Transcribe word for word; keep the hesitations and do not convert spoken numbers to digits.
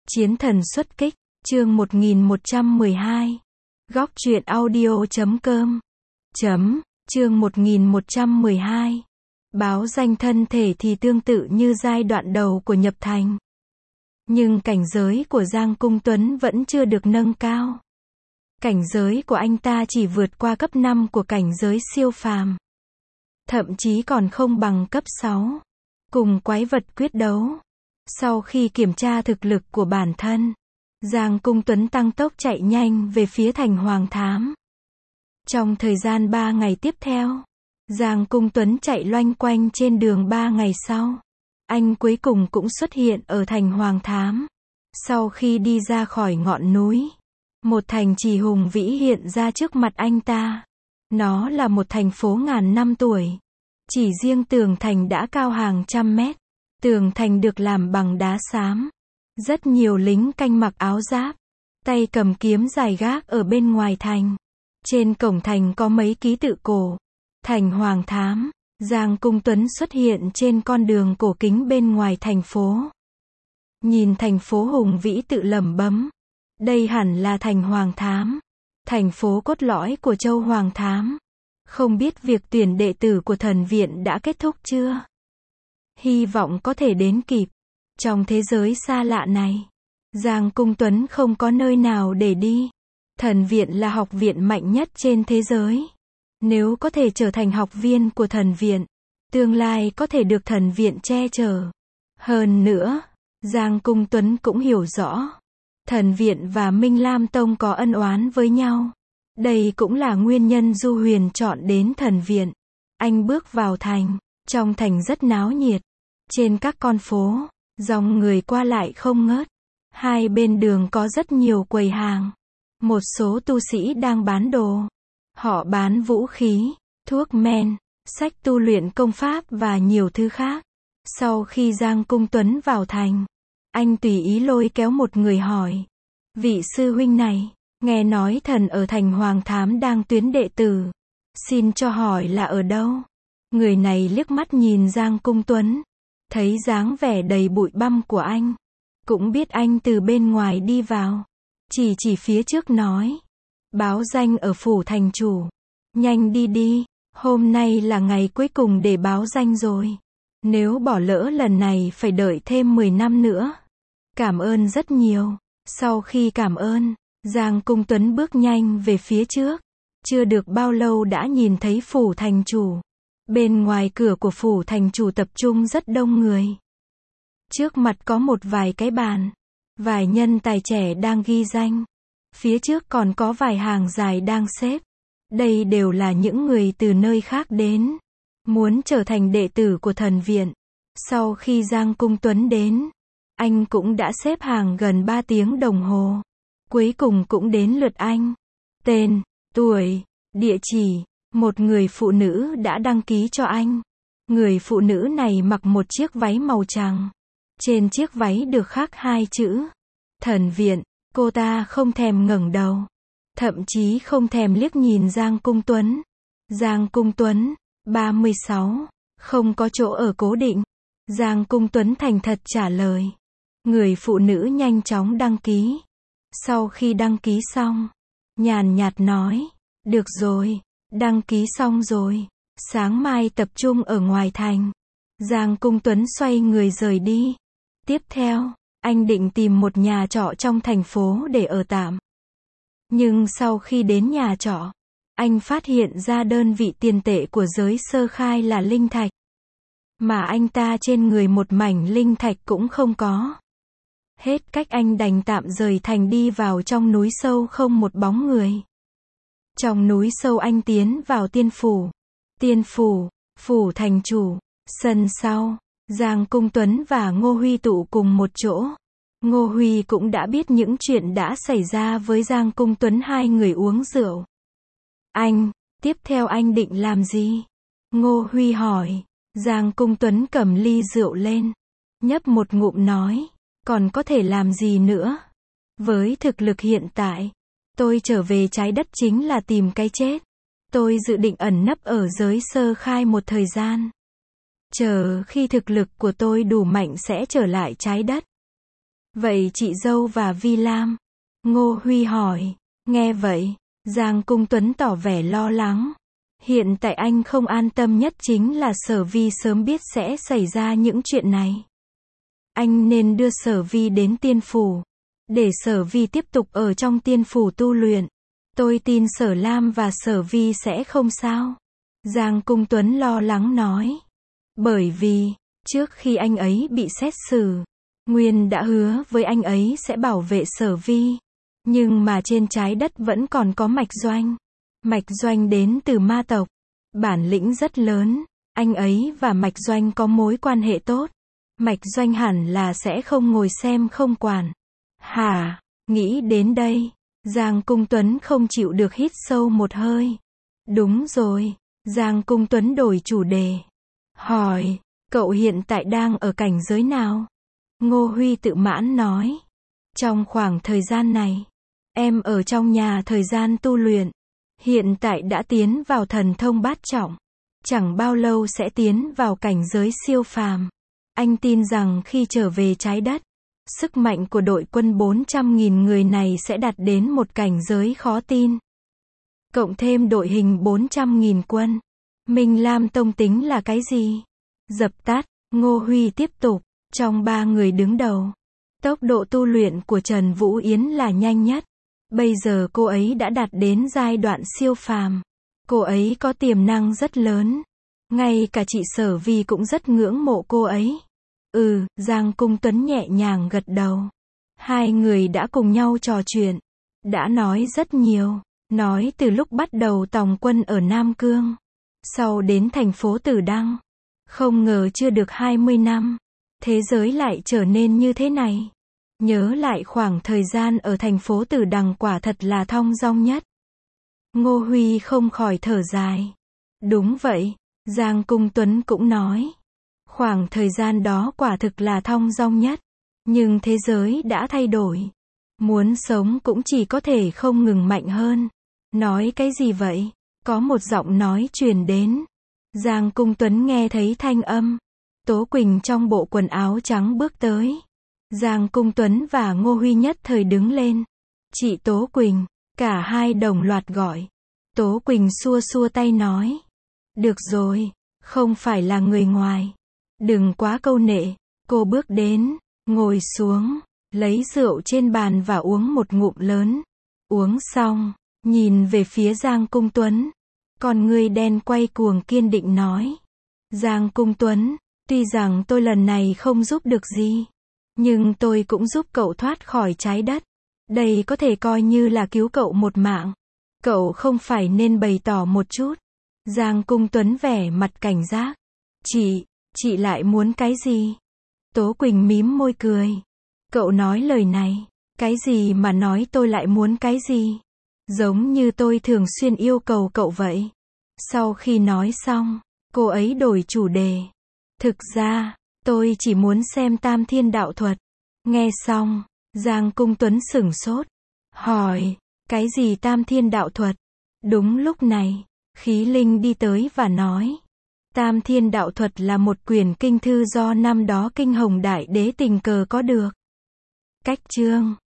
Chiến thần xuất kích, chương một nghìn một trăm mười hai. Góc truyện audio chấm com. Chấm, chương một nghìn một trăm mười hai. Báo danh thân thể thì tương tự như giai đoạn đầu của nhập thành. Nhưng cảnh giới của Giang Cung Tuấn vẫn chưa được nâng cao. Cảnh giới của anh ta chỉ vượt qua cấp năm của cảnh giới siêu phàm. Thậm chí còn không bằng cấp sáu. Cùng quái vật quyết đấu. Sau khi kiểm tra thực lực của bản thân, Giang Cung Tuấn tăng tốc chạy nhanh về phía thành Hoàng Thám. Trong thời gian ba ngày tiếp theo, Giang Cung Tuấn chạy loanh quanh trên đường ba ngày sau. Anh cuối cùng cũng xuất hiện ở thành Hoàng Thám. Sau khi đi ra khỏi ngọn núi, một thành trì hùng vĩ hiện ra trước mặt anh ta. Nó là một thành phố ngàn năm tuổi. Chỉ riêng tường thành đã cao hàng trăm mét. Tường thành được làm bằng đá xám. Rất nhiều lính canh mặc áo giáp, tay cầm kiếm dài gác ở bên ngoài thành. Trên cổng thành có mấy ký tự cổ. Thành Hoàng Thám. Giang Cung Tuấn xuất hiện trên con đường cổ kính bên ngoài thành phố. Nhìn thành phố hùng vĩ tự lẩm bẩm. Đây hẳn là thành Hoàng Thám. Thành phố cốt lõi của châu Hoàng Thám. Không biết việc tuyển đệ tử của thần viện đã kết thúc chưa? Hy vọng có thể đến kịp. Trong thế giới xa lạ này, Giang Cung Tuấn không có nơi nào để đi. Thần viện là học viện mạnh nhất trên thế giới. Nếu có thể trở thành học viên của thần viện, tương lai có thể được thần viện che chở. Hơn nữa, Giang Cung Tuấn cũng hiểu rõ, thần viện và Minh Lam Tông có ân oán với nhau. Đây cũng là nguyên nhân Du Huyền chọn đến thần viện. Anh bước vào thành, trong thành rất náo nhiệt. Trên các con phố, dòng người qua lại không ngớt. Hai bên đường có rất nhiều quầy hàng. Một số tu sĩ đang bán đồ. Họ bán vũ khí, thuốc men, sách tu luyện công pháp và nhiều thứ khác. Sau khi Giang Cung Tuấn vào thành, anh tùy ý lôi kéo một người hỏi. Vị sư huynh này, nghe nói thần ở thành Hoàng Thám đang tuyển đệ tử. Xin cho hỏi là ở đâu? Người này liếc mắt nhìn Giang Cung Tuấn. Thấy dáng vẻ đầy bụi bặm của anh, cũng biết anh từ bên ngoài đi vào. Chỉ chỉ phía trước nói. Báo danh ở phủ thành chủ. Nhanh đi đi, hôm nay là ngày cuối cùng để báo danh rồi. Nếu bỏ lỡ lần này phải đợi thêm mười năm nữa. Cảm ơn rất nhiều. Sau khi cảm ơn, Giang Cung Tuấn bước nhanh về phía trước. Chưa được bao lâu đã nhìn thấy phủ thành chủ. Bên ngoài cửa của phủ thành chủ tập trung rất đông người. Trước mặt có một vài cái bàn. Vài nhân tài trẻ đang ghi danh. Phía trước còn có vài hàng dài đang xếp. Đây đều là những người từ nơi khác đến. Muốn trở thành đệ tử của thần viện. Sau khi Giang Cung Tuấn đến, anh cũng đã xếp hàng gần ba tiếng đồng hồ. Cuối cùng cũng đến lượt anh. Tên, tuổi, địa chỉ. Một người phụ nữ đã đăng ký cho anh. Người phụ nữ này mặc một chiếc váy màu trắng. Trên chiếc váy được khắc hai chữ thần viện. Cô ta không thèm ngẩng đầu. Thậm chí không thèm liếc nhìn Giang Cung Tuấn. Giang Cung Tuấn, ba mươi sáu. Không có chỗ ở cố định. Giang Cung Tuấn thành thật trả lời. Người phụ nữ nhanh chóng đăng ký. Sau khi đăng ký xong, nhàn nhạt nói. Được rồi. Đăng ký xong rồi. Sáng mai tập trung ở ngoài thành. Giang Cung Tuấn xoay người rời đi. Tiếp theo, anh định tìm một nhà trọ trong thành phố để ở tạm. Nhưng sau khi đến nhà trọ, anh phát hiện ra đơn vị tiền tệ của giới sơ khai là linh thạch. Mà anh ta trên người một mảnh linh thạch cũng không có. Hết cách anh đành tạm rời thành đi vào trong núi sâu không một bóng người. Trong núi sâu anh tiến vào tiên phủ. Tiên phủ, phủ thành chủ, sân sau, Giang Cung Tuấn và Ngô Huy tụ cùng một chỗ. Ngô Huy cũng đã biết những chuyện đã xảy ra với Giang Cung Tuấn, hai người uống rượu. Anh, tiếp theo anh định làm gì? Ngô Huy hỏi. Giang Cung Tuấn cầm ly rượu lên. Nhấp một ngụm nói. Còn có thể làm gì nữa? Với thực lực hiện tại, tôi trở về trái đất chính là tìm cái chết. Tôi dự định ẩn nấp ở giới sơ khai một thời gian. Chờ khi thực lực của tôi đủ mạnh sẽ trở lại trái đất. Vậy chị dâu và Vi Lam? Ngô Huy hỏi. Nghe vậy, Giang Cung Tuấn tỏ vẻ lo lắng. Hiện tại anh không an tâm nhất chính là Sở Vi sớm biết sẽ xảy ra những chuyện này. Anh nên đưa Sở Vi đến tiên phủ, để Sở Vi tiếp tục ở trong tiên phủ tu luyện. Tôi tin Sở Lam và Sở Vi sẽ không sao. Giang Cung Tuấn lo lắng nói. Bởi vì, trước khi anh ấy bị xét xử, Nguyên đã hứa với anh ấy sẽ bảo vệ Sở Vi. Nhưng mà trên trái đất vẫn còn có Mạch Doanh. Mạch Doanh đến từ ma tộc. Bản lĩnh rất lớn. Anh ấy và Mạch Doanh có mối quan hệ tốt. Mạch Doanh hẳn là sẽ không ngồi xem không quản. Hả? Nghĩ đến đây, Giang Cung Tuấn không chịu được hít sâu một hơi. Đúng rồi. Giang Cung Tuấn đổi chủ đề. Hỏi, cậu hiện tại đang ở cảnh giới nào? Ngô Huy tự mãn nói. Trong khoảng thời gian này, em ở trong nhà thời gian tu luyện. Hiện tại đã tiến vào thần thông bát trọng. Chẳng bao lâu sẽ tiến vào cảnh giới siêu phàm. Anh tin rằng khi trở về trái đất, sức mạnh của đội quân bốn trăm nghìn người này sẽ đạt đến một cảnh giới khó tin. Cộng thêm đội hình bốn trăm nghìn quân. Minh Lam Tông tính là cái gì? Dập tắt, Ngô Huy tiếp tục. Trong ba người đứng đầu, tốc độ tu luyện của Trần Vũ Yến là nhanh nhất. Bây giờ cô ấy đã đạt đến giai đoạn siêu phàm. Cô ấy có tiềm năng rất lớn. Ngay cả chị Sở Vi cũng rất ngưỡng mộ cô ấy. Ừ, Giang Cung Tuấn nhẹ nhàng gật đầu. Hai người đã cùng nhau trò chuyện. Đã nói rất nhiều. Nói từ lúc bắt đầu tòng quân ở Nam Cương. Sau đến thành phố Tử Đăng. Không ngờ chưa được hai mươi năm. Thế giới lại trở nên như thế này. Nhớ lại khoảng thời gian ở thành phố Tử Đằng quả thật là thong dong nhất. Ngô Huy không khỏi thở dài. Đúng vậy, Giang Cung Tuấn cũng nói. Khoảng thời gian đó quả thực là thong dong nhất. Nhưng thế giới đã thay đổi. Muốn sống cũng chỉ có thể không ngừng mạnh hơn. Nói cái gì vậy? Có một giọng nói truyền đến. Giang Cung Tuấn nghe thấy thanh âm. Tố Quỳnh trong bộ quần áo trắng bước tới. Giang Cung Tuấn và Ngô Huy nhất thời đứng lên. Chị Tố Quỳnh, cả hai đồng loạt gọi. Tố Quỳnh xua xua tay nói. Được rồi, không phải là người ngoài. Đừng quá câu nệ. Cô bước đến, ngồi xuống, lấy rượu trên bàn và uống một ngụm lớn. Uống xong, nhìn về phía Giang Cung Tuấn. Con người đen quay cuồng kiên định nói. Giang Cung Tuấn, tuy rằng tôi lần này không giúp được gì, nhưng tôi cũng giúp cậu thoát khỏi trái đất. Đây có thể coi như là cứu cậu một mạng. Cậu không phải nên bày tỏ một chút. Giang Cung Tuấn vẻ mặt cảnh giác. Chị, chị lại muốn cái gì? Tố Quỳnh mím môi cười. Cậu nói lời này, cái gì mà nói tôi lại muốn cái gì? Giống như tôi thường xuyên yêu cầu cậu vậy. Sau khi nói xong, cô ấy đổi chủ đề. Thực ra, tôi chỉ muốn xem Tam Thiên Đạo Thuật. Nghe xong, Giang Cung Tuấn sửng sốt. Hỏi, cái gì Tam Thiên Đạo Thuật? Đúng lúc này, Khí Linh đi tới và nói. Tam Thiên Đạo Thuật là một quyển kinh thư do năm đó Kinh Hồng Đại Đế tình cờ có được. Cách chương